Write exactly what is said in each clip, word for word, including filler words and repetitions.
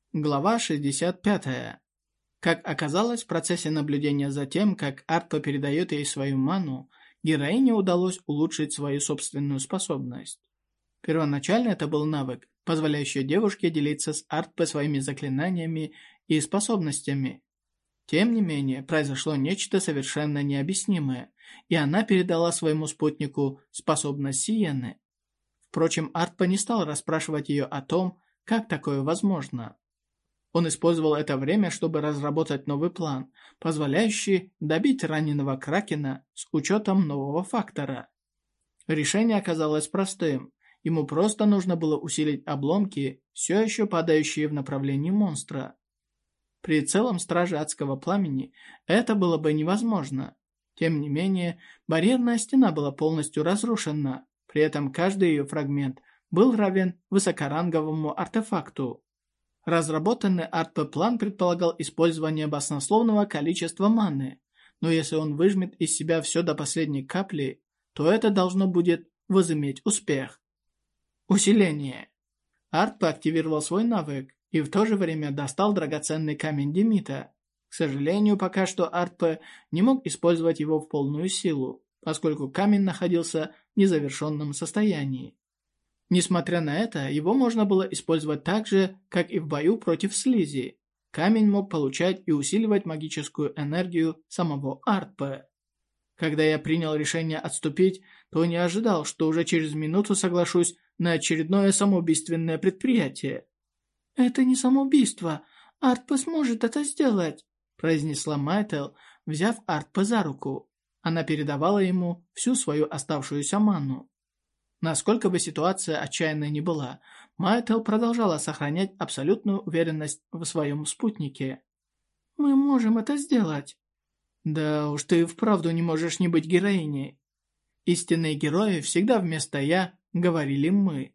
Глава шестьдесят пятая. Как оказалось, в процессе наблюдения за тем, как Артпа передает ей свою ману, героине удалось улучшить свою собственную способность. Первоначально это был навык, позволяющий девушке делиться с Артпой своими заклинаниями и способностями. Тем не менее, произошло нечто совершенно необъяснимое, и она передала своему спутнику способность Сиены. Впрочем, Артпа не стал расспрашивать ее о том, как такое возможно. Он использовал это время, чтобы разработать новый план, позволяющий добить раненого Кракена с учетом нового фактора. Решение оказалось простым. Ему просто нужно было усилить обломки, все еще падающие в направлении монстра. При целом Страже Адского Пламени это было бы невозможно. Тем не менее, барьерная стена была полностью разрушена, при этом каждый ее фрагмент был равен высокоранговому артефакту. Разработанный артп-план предполагал использование баснословного количества маны, но если он выжмет из себя все до последней капли, то это должно будет возыметь успех. Усиление. Артпа активировал свой навык и в то же время достал драгоценный камень Демита. К сожалению, пока что Артпа не мог использовать его в полную силу, поскольку камень находился в незавершенном состоянии. Несмотря на это, его можно было использовать так же, как и в бою против слизи. Камень мог получать и усиливать магическую энергию самого Артпа. Когда я принял решение отступить, то не ожидал, что уже через минуту соглашусь на очередное самоубийственное предприятие. «Это не самоубийство. Артпа сможет это сделать», произнесла Майтел, взяв Артпа за руку. Она передавала ему всю свою оставшуюся ману. Насколько бы ситуация отчаянной ни была, Майтел продолжала сохранять абсолютную уверенность в своем спутнике. «Мы можем это сделать». «Да уж ты вправду не можешь не быть героиней». Истинные герои всегда вместо «я» говорили «мы».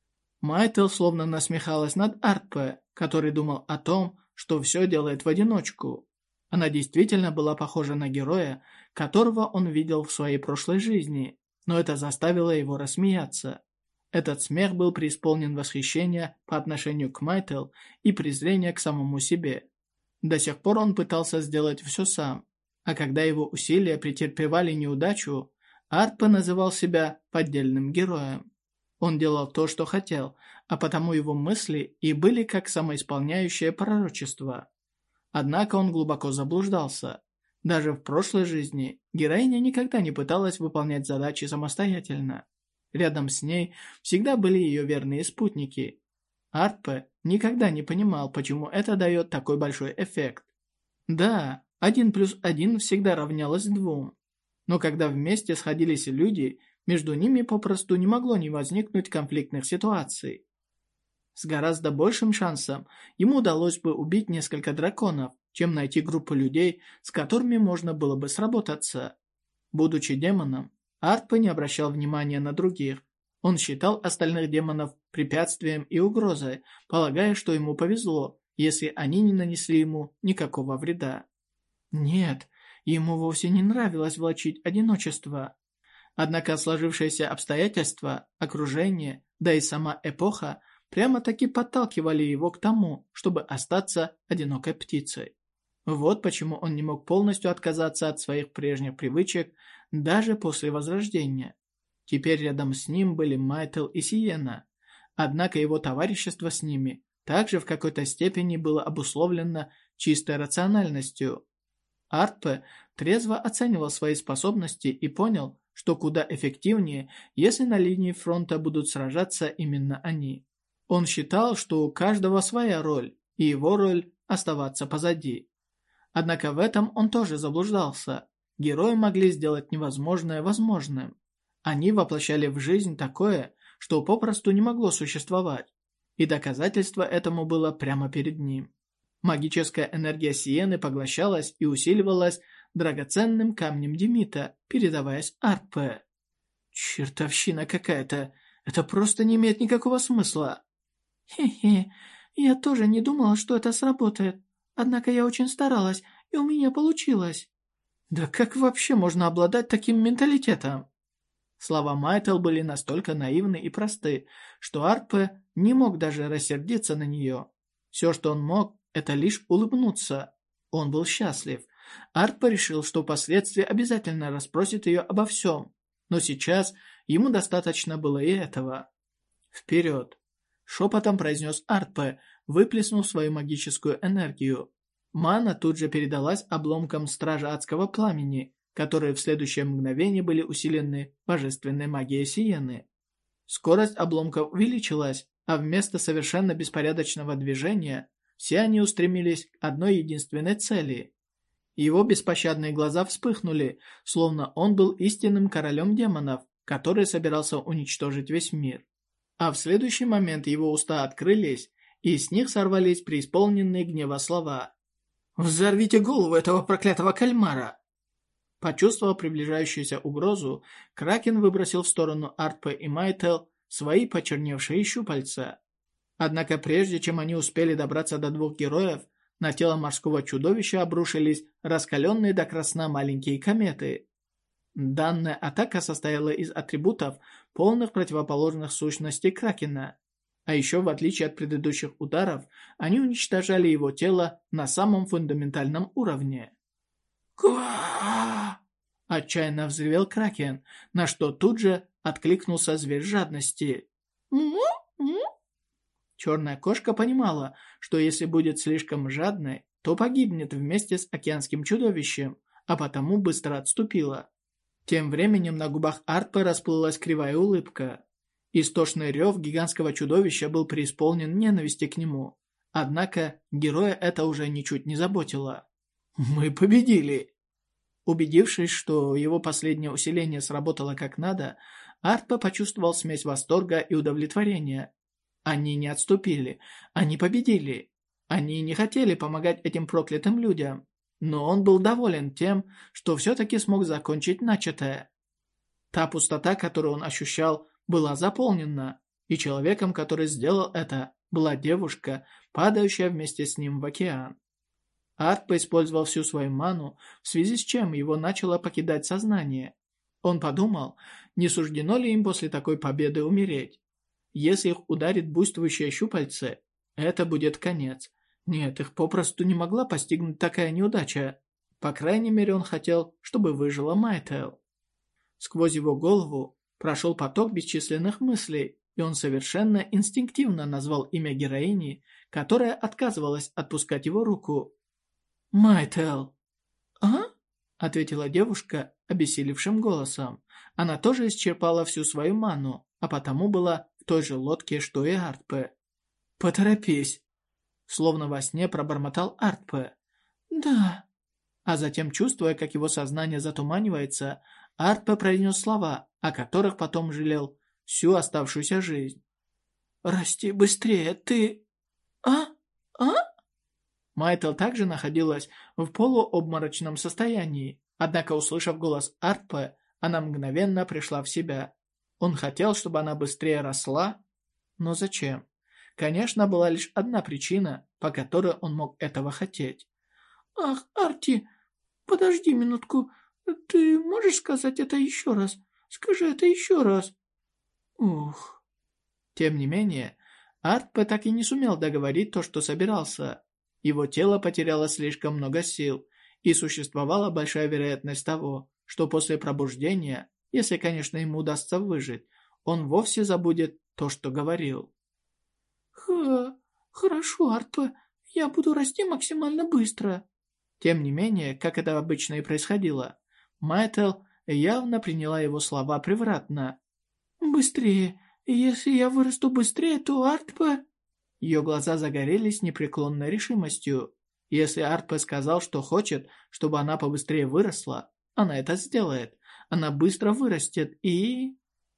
Майтел словно насмехалась над Артпе, который думал о том, что все делает в одиночку. Она действительно была похожа на героя, которого он видел в своей прошлой жизни. Но это заставило его рассмеяться. Этот смех был преисполнен восхищения по отношению к Майтел и презрения к самому себе. До сих пор он пытался сделать все сам, а когда его усилия претерпевали неудачу, Артпа называл себя поддельным героем. Он делал то, что хотел, а потому его мысли и были как самоисполняющее пророчество. Однако он глубоко заблуждался. Даже в прошлой жизни героиня никогда не пыталась выполнять задачи самостоятельно. Рядом с ней всегда были ее верные спутники. Артпе никогда не понимал, почему это дает такой большой эффект. Да, один плюс один всегда равнялось двум. Но когда вместе сходились люди, между ними попросту не могло не возникнуть конфликтных ситуаций. С гораздо большим шансом ему удалось бы убить несколько драконов, чем найти группу людей, с которыми можно было бы сработаться. Будучи демоном, Артпа не обращал внимания на других. Он считал остальных демонов препятствием и угрозой, полагая, что ему повезло, если они не нанесли ему никакого вреда. Нет, ему вовсе не нравилось влачить одиночество. Однако сложившиеся обстоятельства, окружение, да и сама эпоха прямо-таки подталкивали его к тому, чтобы остаться одинокой птицей. Вот почему он не мог полностью отказаться от своих прежних привычек даже после Возрождения. Теперь рядом с ним были Майтел и Сиена, однако его товарищество с ними также в какой-то степени было обусловлено чистой рациональностью. Артпе трезво оценивал свои способности и понял, что куда эффективнее, если на линии фронта будут сражаться именно они. Он считал, что у каждого своя роль, и его роль – оставаться позади. Однако в этом он тоже заблуждался. Герои могли сделать невозможное возможным. Они воплощали в жизнь такое, что попросту не могло существовать. И доказательство этому было прямо перед ним. Магическая энергия Сиены поглощалась и усиливалась драгоценным камнем Демита, передаваясь Артпе. Чертовщина какая-то. Это просто не имеет никакого смысла. Хе-хе, я тоже не думала, что это сработает. Однако я очень старалась, и у меня получилось. Да как вообще можно обладать таким менталитетом? Слова Майтел были настолько наивны и просты, что Артпе не мог даже рассердиться на нее. Все, что он мог, это лишь улыбнуться. Он был счастлив. Артпа решил, что впоследствии обязательно расспросит ее обо всем, но сейчас ему достаточно было и этого. «Вперед!» — шепотом произнес Артпа, выплеснув свою магическую энергию. Мана тут же передалась обломкам Стража Адского Пламени, которые в следующее мгновение были усилены божественной магией Сиены. Скорость обломков увеличилась, а вместо совершенно беспорядочного движения все они устремились к одной единственной цели. Его беспощадные глаза вспыхнули, словно он был истинным королем демонов, который собирался уничтожить весь мир. А в следующий момент его уста открылись, и с них сорвались преисполненные гнева слова. «Взорвите голову этого проклятого кальмара!» Почувствовав приближающуюся угрозу, Кракен выбросил в сторону Артпы и Майтел свои почерневшие щупальца. Однако прежде чем они успели добраться до двух героев, на тело морского чудовища обрушились раскаленные до красна маленькие кометы. Данная атака состояла из атрибутов, полных противоположных сущностей Кракена. А еще, в отличие от предыдущих ударов, они уничтожали его тело на самом фундаментальном уровне. «Га!» – отчаянно взревел Кракен, на что тут же откликнулся зверь жадности. «Му-му!» Черная кошка понимала, что если будет слишком жадной, то погибнет вместе с океанским чудовищем, а потому быстро отступила. Тем временем на губах Артпы расплылась кривая улыбка. Истошный рев гигантского чудовища был преисполнен ненависти к нему. Однако героя это уже ничуть не заботило. «Мы победили!» Убедившись, что его последнее усиление сработало как надо, Артпа почувствовал смесь восторга и удовлетворения. Они не отступили, они победили. Они не хотели помогать этим проклятым людям, но он был доволен тем, что все-таки смог закончить начатое. Та пустота, которую он ощущал, была заполнена, и человеком, который сделал это, была девушка, падающая вместе с ним в океан. Артпа использовал всю свою ману, в связи с чем его начало покидать сознание. Он подумал, не суждено ли им после такой победы умереть. Если их ударит буйствующее щупальце, это будет конец. Нет, их попросту не могла постигнуть такая неудача. По крайней мере, он хотел, чтобы выжила Майтел. Сквозь его голову прошел поток бесчисленных мыслей, и он совершенно инстинктивно назвал имя героини, которая отказывалась отпускать его руку. «Майтел!» «А?» — ответила девушка обессилевшим голосом. Она тоже исчерпала всю свою ману, а потому была в той же лодке, что и Артпе. «Поторопись!» Словно во сне пробормотал Артпе. «Да». А затем, чувствуя, как его сознание затуманивается, Артпе произнес слова, о которых потом жалел всю оставшуюся жизнь. «Расти быстрее, ты...» «А? А?» Майтел также находилась в полуобморочном состоянии, однако, услышав голос Артпе, она мгновенно пришла в себя. Он хотел, чтобы она быстрее росла, но зачем? Конечно, была лишь одна причина, по которой он мог этого хотеть. «Ах, Арти, подожди минутку, ты можешь сказать это еще раз? Скажи это еще раз». Ух. Тем не менее, Артпе так и не сумел договорить то, что собирался. Его тело потеряло слишком много сил, и существовала большая вероятность того, что после пробуждения, если, конечно, ему удастся выжить, он вовсе забудет то, что говорил. «Ха, хорошо, Артпе, я буду расти максимально быстро». Тем не менее, как это обычно и происходило, Майтел явно приняла его слова превратно. «Быстрее, если я вырасту быстрее, то Артпе...» Ее глаза загорелись непреклонной решимостью. Если Артпе сказал, что хочет, чтобы она побыстрее выросла, она это сделает. Она быстро вырастет и...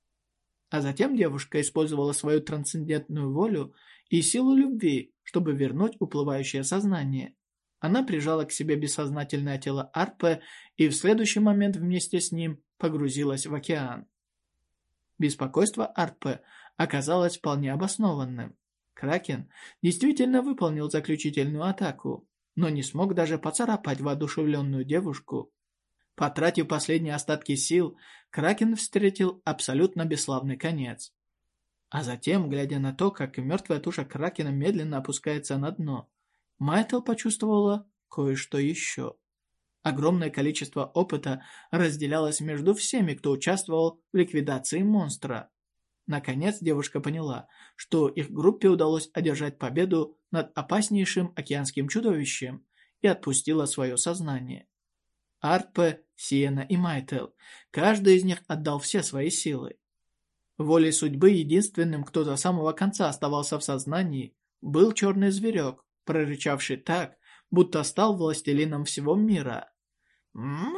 А затем девушка использовала свою трансцендентную волю и силу любви, чтобы вернуть уплывающее сознание. Она прижала к себе бессознательное тело Артпе и в следующий момент вместе с ним погрузилась в океан. Беспокойство Артпе оказалось вполне обоснованным. Кракен действительно выполнил заключительную атаку, но не смог даже поцарапать воодушевленную девушку. Потратив последние остатки сил, Кракен встретил абсолютно бесславный конец. А затем, глядя на то, как мертвая туша кракена медленно опускается на дно, Майтл почувствовала кое-что еще. Огромное количество опыта разделялось между всеми, кто участвовал в ликвидации монстра. Наконец девушка поняла, что их группе удалось одержать победу над опаснейшим океанским чудовищем и отпустила свое сознание. Артпе, Сиена и Майтл, каждый из них отдал все свои силы. Волей судьбы единственным, кто до самого конца оставался в сознании, был черный зверек, прорычавший так, будто стал властелином всего мира. «Ма!»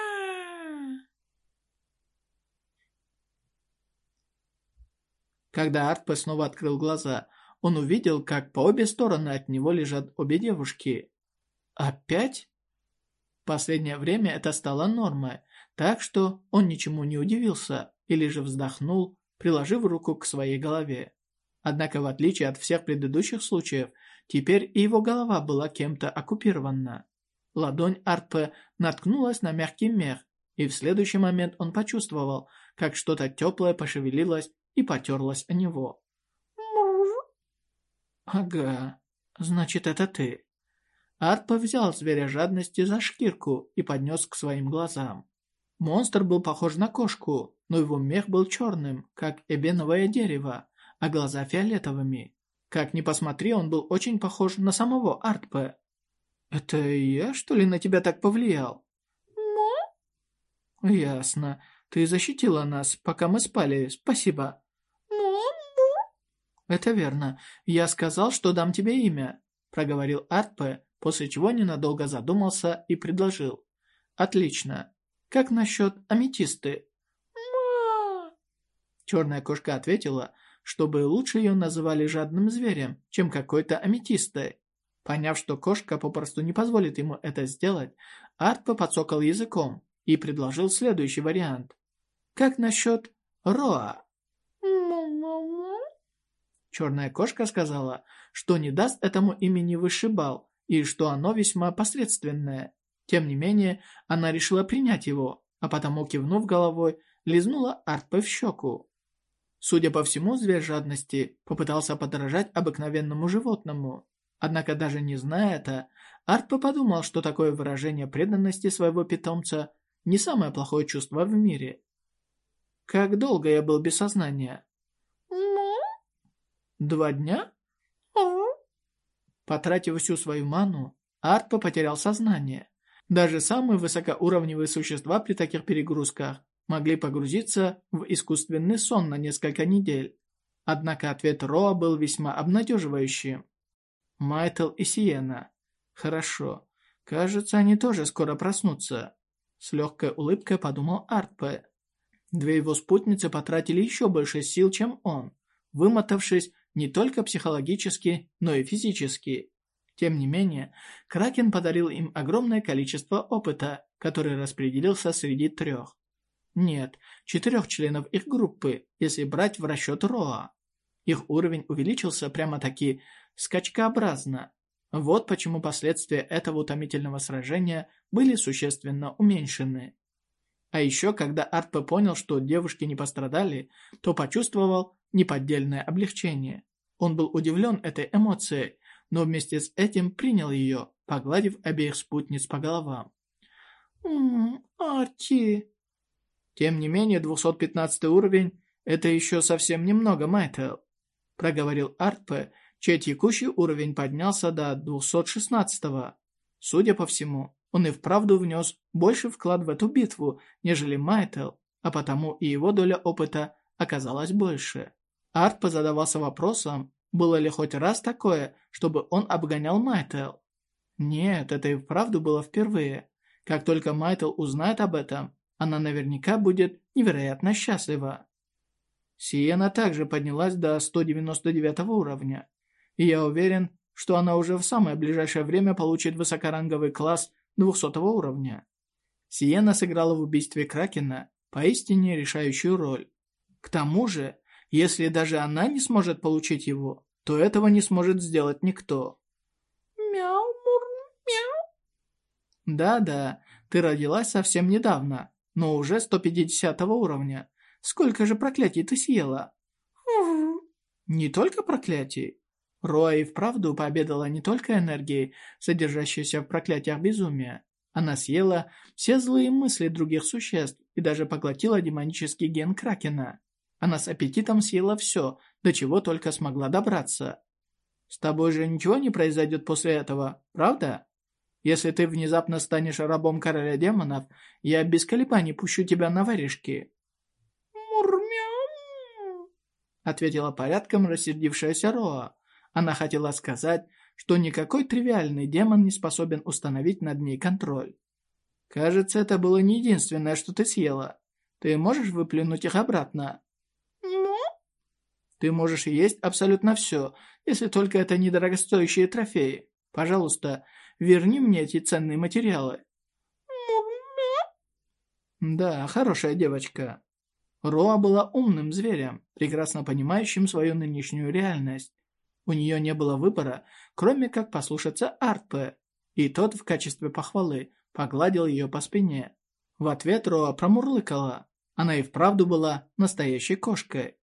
Когда Артпе снова открыл глаза, он увидел, как по обе стороны от него лежат обе девушки. «Опять?» В последнее время это стало нормой, так что он ничему не удивился или же вздохнул, приложив руку к своей голове. Однако, в отличие от всех предыдущих случаев, теперь и его голова была кем-то оккупирована. Ладонь Артпе наткнулась на мягкий мех, и в следующий момент он почувствовал, как что-то теплое пошевелилось и потерлось о него. «Ага, значит, это ты». Артпе взял зверя жадности за шкирку и поднес к своим глазам. Монстр был похож на кошку, но его мех был черным, как эбеновое дерево, а глаза фиолетовыми. Как ни посмотри, он был очень похож на самого Артпе. «Это я, что ли, на тебя так повлиял?» «Ну?» «Ясно. Ты защитила нас, пока мы спали. Спасибо». «Ну-ну?» «Это верно. Я сказал, что дам тебе имя», — проговорил Артпе, после чего ненадолго задумался и предложил. «Отлично. Как насчет аметисты?» «Ма!» Черная кошка ответила, чтобы лучше ее называли жадным зверем, чем какой-то аметистой. Поняв, что кошка попросту не позволит ему это сделать, Артпе подсокал языком и предложил следующий вариант. «Как насчет Роа?» «Му-му-му?» Черная кошка сказала, что не даст этому имени высший балл и что оно весьма посредственное. Тем не менее, она решила принять его, а потому, кивнув головой, лизнула Артпе в щеку. Судя по всему, зверь жадности попытался подражать обыкновенному животному. Однако, даже не зная это, Артпе подумал, что такое выражение преданности своего питомца не самое плохое чувство в мире. «Как долго я был без сознания?» «Ну?» «Два дня?» «Ага». Потратив всю свою ману, Артпе потерял сознание. Даже самые высокоуровневые существа при таких перегрузках могли погрузиться в искусственный сон на несколько недель. Однако ответ Роа был весьма обнадеживающим. Майтл и Сиена. Хорошо. Кажется, они тоже скоро проснутся. С легкой улыбкой подумал Артпе. Две его спутницы потратили еще больше сил, чем он, вымотавшись не только психологически, но и физически. Тем не менее, Кракен подарил им огромное количество опыта, который распределился среди трех. Нет, четырех членов их группы, если брать в расчет Роа. Их уровень увеличился прямо-таки скачкообразно. Вот почему последствия этого утомительного сражения были существенно уменьшены. А еще, когда Артпе понял, что девушки не пострадали, то почувствовал неподдельное облегчение. Он был удивлен этой эмоцией, но вместе с этим принял ее, погладив обеих спутниц по головам. «Ммм, Арти...» «Тем не менее, двухсот пятнадцатый уровень – это еще совсем немного, Майтл», – проговорил Артпе, чей текущий уровень поднялся до двухсот шестнадцатого. Судя по всему, он и вправду внес больше вклад в эту битву, нежели Майтл, а потому и его доля опыта оказалась больше. Артпе задавался вопросом, было ли хоть раз такое, чтобы он обгонял Майтл. Нет, это и вправду было впервые. Как только Майтл узнает об этом, она наверняка будет невероятно счастлива. Сиена также поднялась до ста девяноста девятого уровня, и я уверен, что она уже в самое ближайшее время получит высокоранговый класс двухсотого уровня. Сиена сыграла в убийстве Кракена поистине решающую роль. К тому же, если даже она не сможет получить его, то этого не сможет сделать никто. Мяу, мур, мяу. Да-да, ты родилась совсем недавно, но уже сто пятидесятого уровня. Сколько же проклятий ты съела? Не только проклятий. Роа и вправду пообедала не только энергией, содержащейся в проклятиях безумия. Она съела все злые мысли других существ и даже поглотила демонический ген Кракена. Она с аппетитом съела все, до чего только смогла добраться. С тобой же ничего не произойдет после этого, правда? Если ты внезапно станешь рабом короля демонов, я без колебаний пущу тебя на варежки. «Мурмяу!» — ответила порядком рассердившаяся Роа. Она хотела сказать, что никакой тривиальный демон не способен установить над ней контроль. Кажется, это было не единственное, что ты съела. Ты можешь выплюнуть их обратно? Ну? Ты можешь есть абсолютно все, если только это не дорогостоящие трофеи. Пожалуйста, верни мне эти ценные материалы. Да, хорошая девочка. Роа была умным зверем, прекрасно понимающим свою нынешнюю реальность. У нее не было выбора, кроме как послушаться Артпе, и тот в качестве похвалы погладил ее по спине. В ответ Роа промурлыкала. Она и вправду была настоящей кошкой.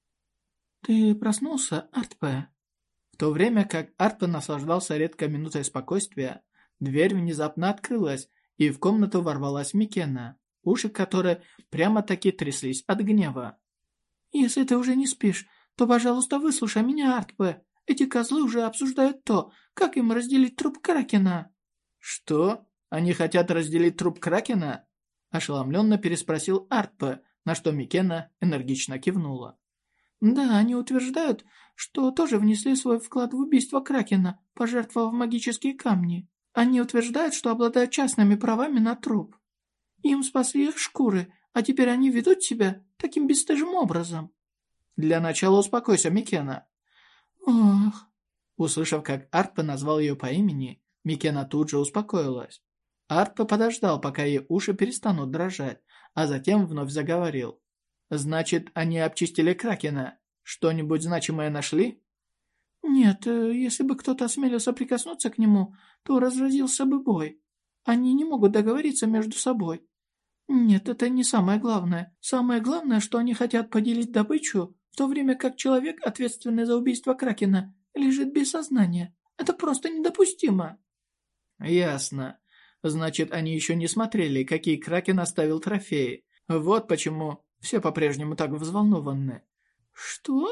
«Ты проснулся, Артпе?» В то время как Артпе наслаждался редкой минутой спокойствия, дверь внезапно открылась, и в комнату ворвалась Микена, уши которой прямо-таки тряслись от гнева. «Если ты уже не спишь, то, пожалуйста, выслушай меня, Артпе. Эти козлы уже обсуждают то, как им разделить труп Кракена». «Что? Они хотят разделить труп Кракена?» Ошеломленно переспросил Артпе, на что Микена энергично кивнула. «Да, они утверждают, что тоже внесли свой вклад в убийство Кракена, пожертвовав магические камни. Они утверждают, что обладают частными правами на труп. Им спасли их шкуры, а теперь они ведут себя таким бесстыжим образом». «Для начала успокойся, Микена». «Ох». Услышав, как Артпе назвал ее по имени, Микена тут же успокоилась. Артпе подождал, пока ее уши перестанут дрожать, а затем вновь заговорил. «Значит, они обчистили Кракена. Что-нибудь значимое нашли?» «Нет, если бы кто-то осмелился прикоснуться к нему, то разразился бы бой. Они не могут договориться между собой. Нет, это не самое главное. Самое главное, что они хотят поделить добычу, в то время как человек, ответственный за убийство Кракена, лежит без сознания. Это просто недопустимо». «Ясно. Значит, они еще не смотрели, какие Кракен оставил трофеи. Вот почему все по-прежнему так взволнованы». «Что?»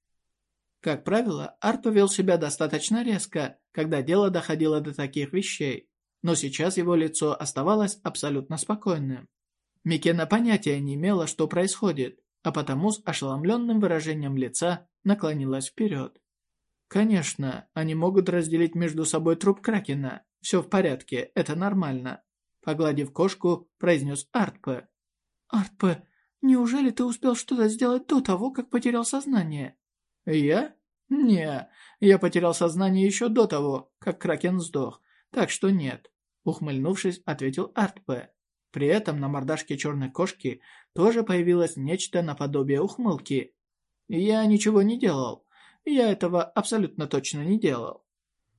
Как правило, Артпе вел себя достаточно резко, когда дело доходило до таких вещей, но сейчас его лицо оставалось абсолютно спокойным. Микена понятия не имела, что происходит, а потому с ошеломленным выражением лица наклонилась вперед. «Конечно, они могут разделить между собой труп Кракена. Все в порядке, это нормально», — погладив кошку, произнес Артпе. «Артпе, неужели ты успел что-то сделать до того, как потерял сознание?» «Я? Не, я потерял сознание еще до того, как Кракен сдох, так что нет», — ухмыльнувшись, ответил Артпе. При этом на мордашке черной кошки тоже появилось нечто наподобие ухмылки. «Я ничего не делал. Я этого абсолютно точно не делал».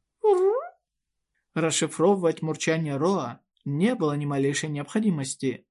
Расшифровывать мурчание Роа не было ни малейшей необходимости.